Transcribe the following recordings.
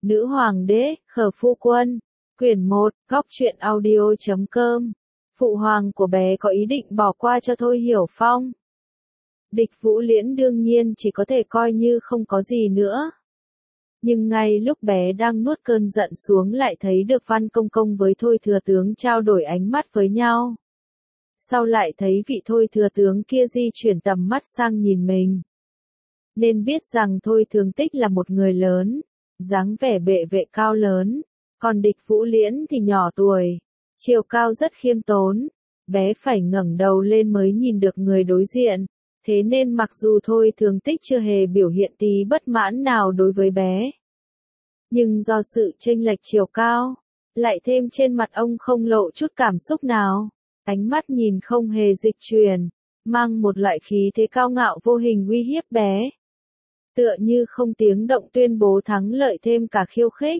Nữ hoàng đế, Khở phu quân. Quyển 1, góc truyện audio.com. Phụ hoàng của bé có ý định bỏ qua cho Thôi Hiểu Phong. Địch Vũ Liễn đương nhiên chỉ có thể coi như không có gì nữa. Nhưng ngay lúc bé đang nuốt cơn giận xuống lại thấy được Văn Công Công với Thôi thừa tướng trao đổi ánh mắt với nhau. Sau lại thấy vị Thôi thừa tướng kia di chuyển tầm mắt sang nhìn mình. Nên biết rằng Thôi Thường Tích là một người lớn, dáng vẻ bệ vệ cao lớn, còn Địch Vũ Liễn thì nhỏ tuổi, chiều cao rất khiêm tốn, bé phải ngẩng đầu lên mới nhìn được người đối diện, thế nên mặc dù Thôi Thường Tích chưa hề biểu hiện tí bất mãn nào đối với bé. Nhưng do sự chênh lệch chiều cao, lại thêm trên mặt ông không lộ chút cảm xúc nào, ánh mắt nhìn không hề dịch chuyển, mang một loại khí thế cao ngạo vô hình uy hiếp bé. Tựa như không tiếng động tuyên bố thắng lợi thêm cả khiêu khích.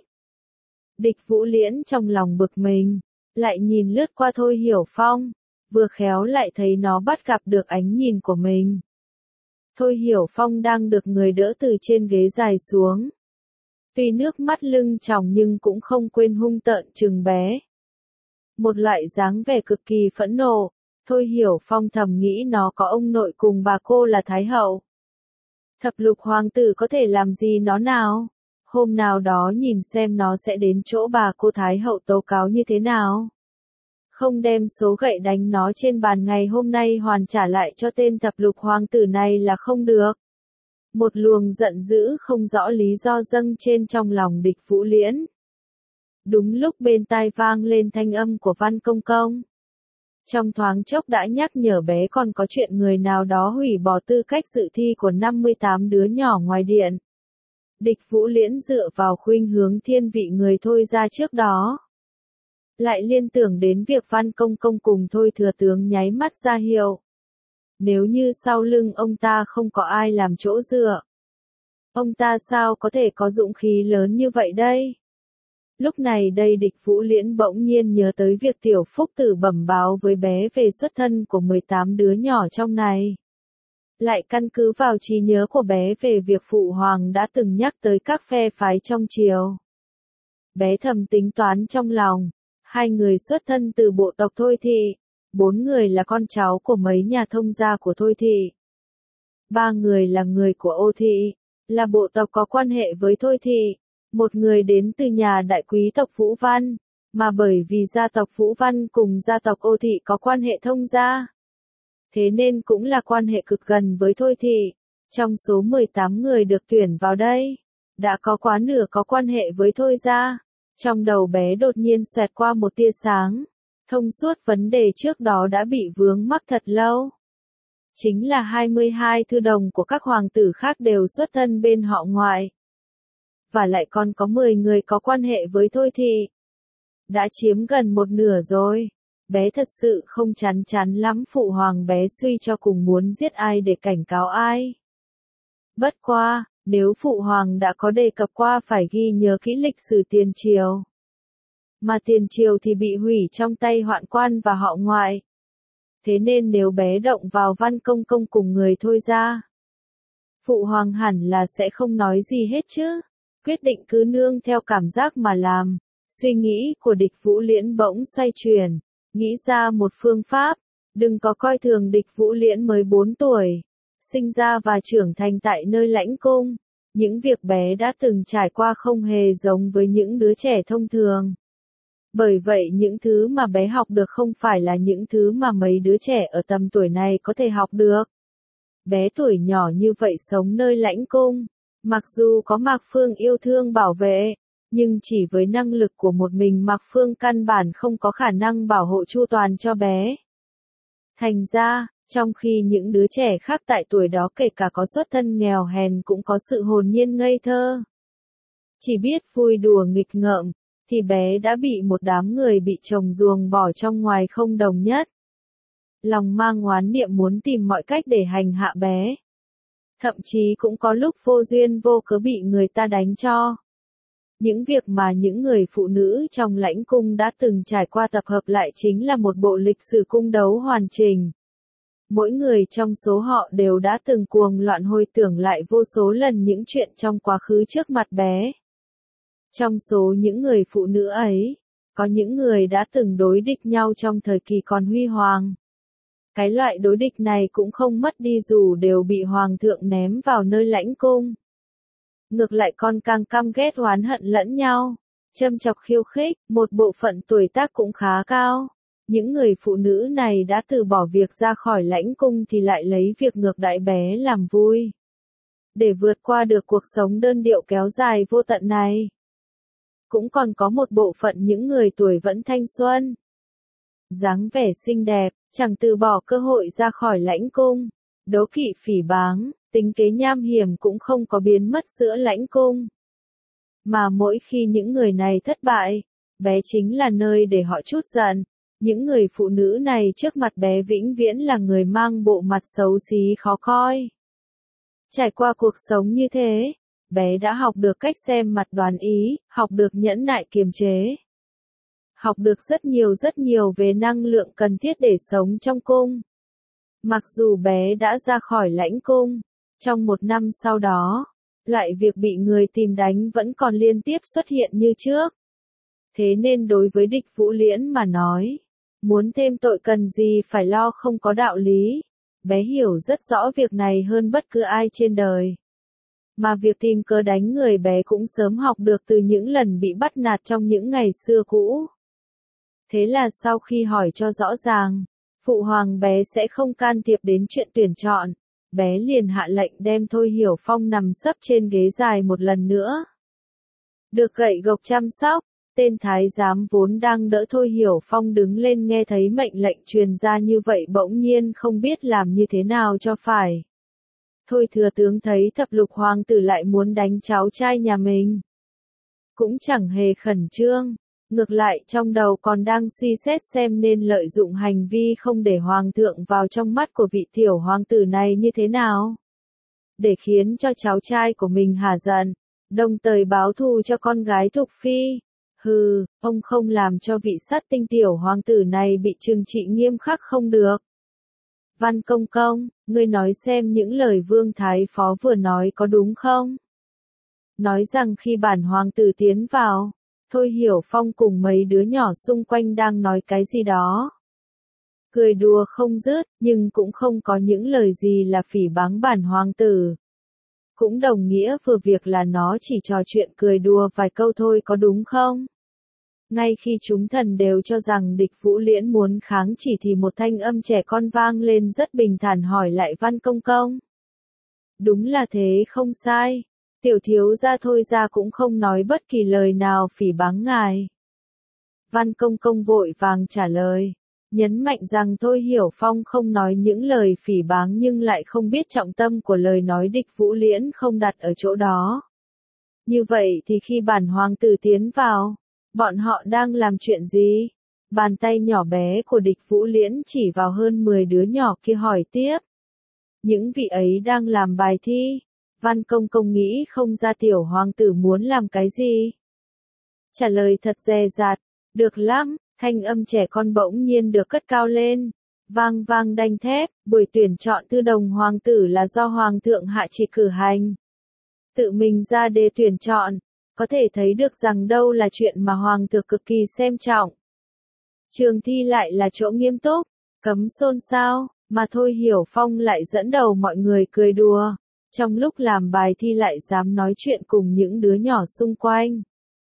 Địch Vũ Liễn trong lòng bực mình, lại nhìn lướt qua Thôi Hiểu Phong, vừa khéo lại thấy nó bắt gặp được ánh nhìn của mình. Thôi Hiểu Phong đang được người đỡ từ trên ghế dài xuống. Tuy nước mắt lưng tròng nhưng cũng không quên hung tợn trừng bé. Một loại dáng vẻ cực kỳ phẫn nộ, Thôi Hiểu Phong thầm nghĩ nó có ông nội cùng bà cô là Thái Hậu. Thập lục hoàng tử có thể làm gì nó nào? Hôm nào đó nhìn xem nó sẽ đến chỗ bà cô Thái Hậu tố cáo như thế nào. Không đem số gậy đánh nó trên bàn ngày hôm nay hoàn trả lại cho tên thập lục hoàng tử này là không được. Một luồng giận dữ không rõ lý do dâng trên trong lòng Địch Vũ Liễn. Đúng lúc bên tai vang lên thanh âm của Văn Công Công. Trong thoáng chốc đã nhắc nhở bé còn có chuyện người nào đó hủy bỏ tư cách dự thi của 58 đứa nhỏ ngoài điện. Địch Vũ Liễn dựa vào khuynh hướng thiên vị người Thôi ra trước đó. Lại liên tưởng đến việc Văn Công Công cùng Thôi thừa tướng nháy mắt ra hiệu. Nếu như sau lưng ông ta không có ai làm chỗ dựa, ông ta sao có thể có dũng khí lớn như vậy đây? Lúc này đây Địch Vũ Liễn bỗng nhiên nhớ tới việc Tiểu Phúc Tử bẩm báo với bé về xuất thân của 18 đứa nhỏ trong này. Lại căn cứ vào trí nhớ của bé về việc Phụ Hoàng đã từng nhắc tới các phe phái trong triều. Bé thầm tính toán trong lòng, 2 người xuất thân từ bộ tộc Thôi Thị, 4 người là con cháu của mấy nhà thông gia của Thôi Thị. 3 người là người của Ô Thị, là bộ tộc có quan hệ với Thôi Thị. Một người đến từ nhà đại quý tộc Vũ Văn, mà bởi vì gia tộc Vũ Văn cùng gia tộc Ô Thị có quan hệ thông gia. Thế nên cũng là quan hệ cực gần với Thôi Thị. Trong số 18 người được tuyển vào đây, đã có quá nửa có quan hệ với Thôi gia. Trong đầu bé đột nhiên xoẹt qua một tia sáng, thông suốt vấn đề trước đó đã bị vướng mắc thật lâu. Chính là 22 thư đồng của các hoàng tử khác đều xuất thân bên họ ngoại. Và lại còn có 10 người có quan hệ với Thôi Thị. Đã chiếm gần một nửa rồi. Bé thật sự không chán chán lắm Phụ Hoàng bé suy cho cùng muốn giết ai để cảnh cáo ai. Bất qua, nếu Phụ Hoàng đã có đề cập qua phải ghi nhớ kỹ lịch sử tiền triều. Mà tiền triều thì bị hủy trong tay hoạn quan và họ ngoại. Thế nên nếu bé động vào Văn Công Công cùng người Thôi ra, Phụ Hoàng hẳn là sẽ không nói gì hết chứ. Quyết định cứ nương theo cảm giác mà làm. Suy nghĩ của Địch Vũ Liễn bỗng xoay chuyển, nghĩ ra một phương pháp. Đừng có coi thường Địch Vũ Liễn mới 4 tuổi, sinh ra và trưởng thành tại nơi lãnh cung. Những việc bé đã từng trải qua không hề giống với những đứa trẻ thông thường. Bởi vậy những thứ mà bé học được không phải là những thứ mà mấy đứa trẻ ở tầm tuổi này có thể học được. Bé tuổi nhỏ như vậy sống nơi lãnh cung. Mặc dù có Mạc Phương yêu thương bảo vệ, nhưng chỉ với năng lực của một mình Mạc Phương căn bản không có khả năng bảo hộ chu toàn cho bé. Thành ra, trong khi những đứa trẻ khác tại tuổi đó kể cả có xuất thân nghèo hèn cũng có sự hồn nhiên ngây thơ, chỉ biết vui đùa nghịch ngợm, thì bé đã bị một đám người bị chồng ruồng bỏ trong ngoài không đồng nhất. Lòng mang oán niệm muốn tìm mọi cách để hành hạ bé. Thậm chí cũng có lúc vô duyên vô cớ bị người ta đánh cho. Những việc mà những người phụ nữ trong lãnh cung đã từng trải qua tập hợp lại chính là một bộ lịch sử cung đấu hoàn chỉnh. Mỗi người trong số họ đều đã từng cuồng loạn hồi tưởng lại vô số lần những chuyện trong quá khứ trước mặt bé. Trong số những người phụ nữ ấy, có những người đã từng đối địch nhau trong thời kỳ còn huy hoàng. Cái loại đối địch này cũng không mất đi dù đều bị hoàng thượng ném vào nơi lãnh cung. Ngược lại còn càng căm ghét oán hận lẫn nhau, châm chọc khiêu khích, một bộ phận tuổi tác cũng khá cao. Những người phụ nữ này đã từ bỏ việc ra khỏi lãnh cung thì lại lấy việc ngược đãi bé làm vui. Để vượt qua được cuộc sống đơn điệu kéo dài vô tận này. Cũng còn có một bộ phận những người tuổi vẫn thanh xuân. Dáng vẻ xinh đẹp, chẳng từ bỏ cơ hội ra khỏi lãnh cung. Đố kỵ phỉ báng, tính kế nham hiểm cũng không có biến mất giữa lãnh cung. Mà mỗi khi những người này thất bại, bé chính là nơi để họ trút giận. Những người phụ nữ này trước mặt bé vĩnh viễn là người mang bộ mặt xấu xí khó coi. Trải qua cuộc sống như thế, bé đã học được cách xem mặt đoán ý, học được nhẫn nại kiềm chế. Học được rất nhiều về năng lượng cần thiết để sống trong cung. Mặc dù bé đã ra khỏi lãnh cung, trong một năm sau đó, loại việc bị người tìm đánh vẫn còn liên tiếp xuất hiện như trước. Thế nên đối với Địch Vũ Liễn mà nói, muốn thêm tội cần gì phải lo không có đạo lý. Bé hiểu rất rõ việc này hơn bất cứ ai trên đời. Mà việc tìm cớ đánh người bé cũng sớm học được từ những lần bị bắt nạt trong những ngày xưa cũ. Thế là sau khi hỏi cho rõ ràng, phụ hoàng bé sẽ không can thiệp đến chuyện tuyển chọn, bé liền hạ lệnh đem Thôi Hiểu Phong nằm sấp trên ghế dài một lần nữa. Được gậy gộc chăm sóc, tên thái giám vốn đang đỡ Thôi Hiểu Phong đứng lên nghe thấy mệnh lệnh truyền ra như vậy bỗng nhiên không biết làm như thế nào cho phải. Thôi thừa tướng thấy thập lục hoàng tử lại muốn đánh cháu trai nhà mình. Cũng chẳng hề khẩn trương, ngược lại trong đầu còn đang suy xét xem nên lợi dụng hành vi không để hoàng thượng vào trong mắt của vị tiểu hoàng tử này như thế nào. Để khiến cho cháu trai của mình hả giận, đồng thời báo thù cho con gái Thục Phi. Hừ, ông không làm cho vị sát tinh tiểu hoàng tử này bị trừng trị nghiêm khắc không được. Văn Công Công, ngươi nói xem những lời Vương Thái Phó vừa nói có đúng không? Nói rằng khi bản hoàng tử tiến vào, Thôi Hiểu Phong cùng mấy đứa nhỏ xung quanh đang nói cái gì đó. Cười đùa không dứt, nhưng cũng không có những lời gì là phỉ báng bản hoàng tử. Cũng đồng nghĩa vừa việc là nó chỉ trò chuyện cười đùa vài câu thôi có đúng không? Ngay khi chúng thần đều cho rằng Địch Vũ Liễn muốn kháng chỉ thì một thanh âm trẻ con vang lên rất bình thản hỏi lại Văn Công Công. Đúng là thế không sai. Tiểu thiếu gia Thôi ra cũng không nói bất kỳ lời nào phỉ báng ngài. Văn Công Công vội vàng trả lời, nhấn mạnh rằng Thôi Hiểu Phong không nói những lời phỉ báng nhưng lại không biết trọng tâm của lời nói Địch Vũ Liễn không đặt ở chỗ đó. Như vậy thì khi bản hoàng tử tiến vào, bọn họ đang làm chuyện gì? Bàn tay nhỏ bé của Địch Vũ Liễn chỉ vào hơn 10 đứa nhỏ kia hỏi tiếp. Những vị ấy đang làm bài thi. Văn Công Công nghĩ không ra tiểu hoàng tử muốn làm cái gì. Trả lời thật dè dặt, được lắm, thanh âm trẻ con bỗng nhiên được cất cao lên. Vang vang đanh thép, buổi tuyển chọn thư đồng hoàng tử là do hoàng thượng hạ chỉ cử hành. Tự mình ra đề tuyển chọn, có thể thấy được rằng đâu là chuyện mà hoàng thượng cực kỳ xem trọng. Trường thi lại là chỗ nghiêm túc, cấm xôn xao, mà Thôi Hiểu Phong lại dẫn đầu mọi người cười đùa. Trong lúc làm bài thi lại dám nói chuyện cùng những đứa nhỏ xung quanh.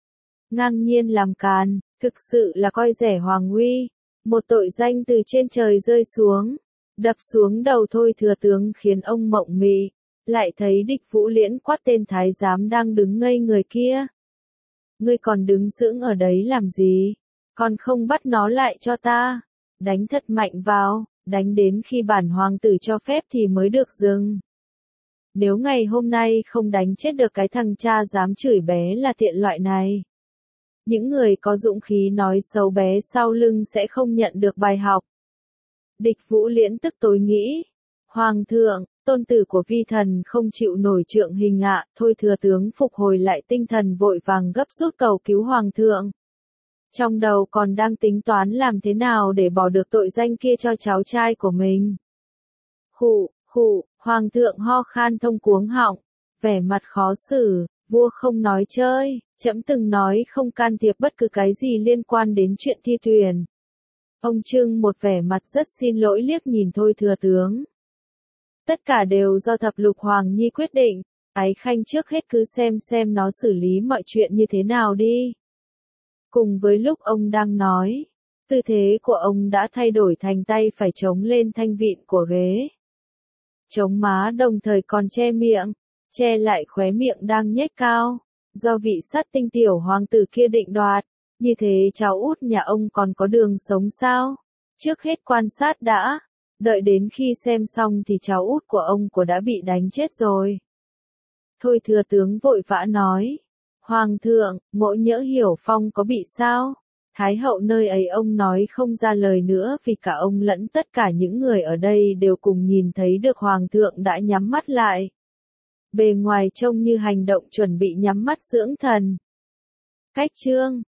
Ngang nhiên làm càn, thực sự là coi rẻ hoàng uy. Một tội danh từ trên trời rơi xuống, đập xuống đầu Thôi thừa tướng khiến ông mộng mị. Lại thấy Địch Vũ Liễn quát tên thái giám đang đứng ngây người kia. Ngươi còn đứng sững ở đấy làm gì? Còn không bắt nó lại cho ta. Đánh thật mạnh vào, đánh đến khi bản hoàng tử cho phép thì mới được dừng. Nếu ngày hôm nay không đánh chết được cái thằng cha dám chửi bé là tiện loại này. Những người có dũng khí nói xấu bé sau lưng sẽ không nhận được bài học. Địch Vũ Liễn tức tối nghĩ. Hoàng thượng, tôn tử của vi thần không chịu nổi trượng hình ạ. Thôi thừa tướng phục hồi lại tinh thần vội vàng gấp rút cầu cứu hoàng thượng. Trong đầu còn đang tính toán làm thế nào để bỏ được tội danh kia cho cháu trai của mình. Khụ, hoàng thượng ho khan thông cuống họng, vẻ mặt khó xử, Vua không nói chơi, trẫm từng nói không can thiệp bất cứ cái gì liên quan đến chuyện thi tuyển. Ông trưng một vẻ mặt rất xin lỗi liếc nhìn Thôi Thừa Tướng. Tất cả đều do Thập Lục Hoàng Nhi quyết định, Ái Khanh trước hết cứ xem nó xử lý mọi chuyện như thế nào đi. Cùng với lúc ông đang nói, tư thế của ông đã thay đổi thành tay phải chống lên thanh vịn của ghế. Chống má đồng thời còn che miệng, che lại khóe miệng đang nhếch cao, do vị sát tinh tiểu hoàng tử kia định đoạt, như thế cháu út nhà ông còn có đường sống sao? Trước hết quan sát đã, đợi đến khi xem xong thì cháu út của ông đã bị đánh chết rồi. Thôi Thừa Tướng vội vã nói, Hoàng thượng, Mỗ nhỡ Hiểu Phong có bị sao? Thái hậu nơi ấy ông nói không ra lời nữa vì cả ông lẫn tất cả những người ở đây đều cùng nhìn thấy được Hoàng thượng đã nhắm mắt lại. Bề ngoài trông như hành động chuẩn bị nhắm mắt dưỡng thần. Cách chương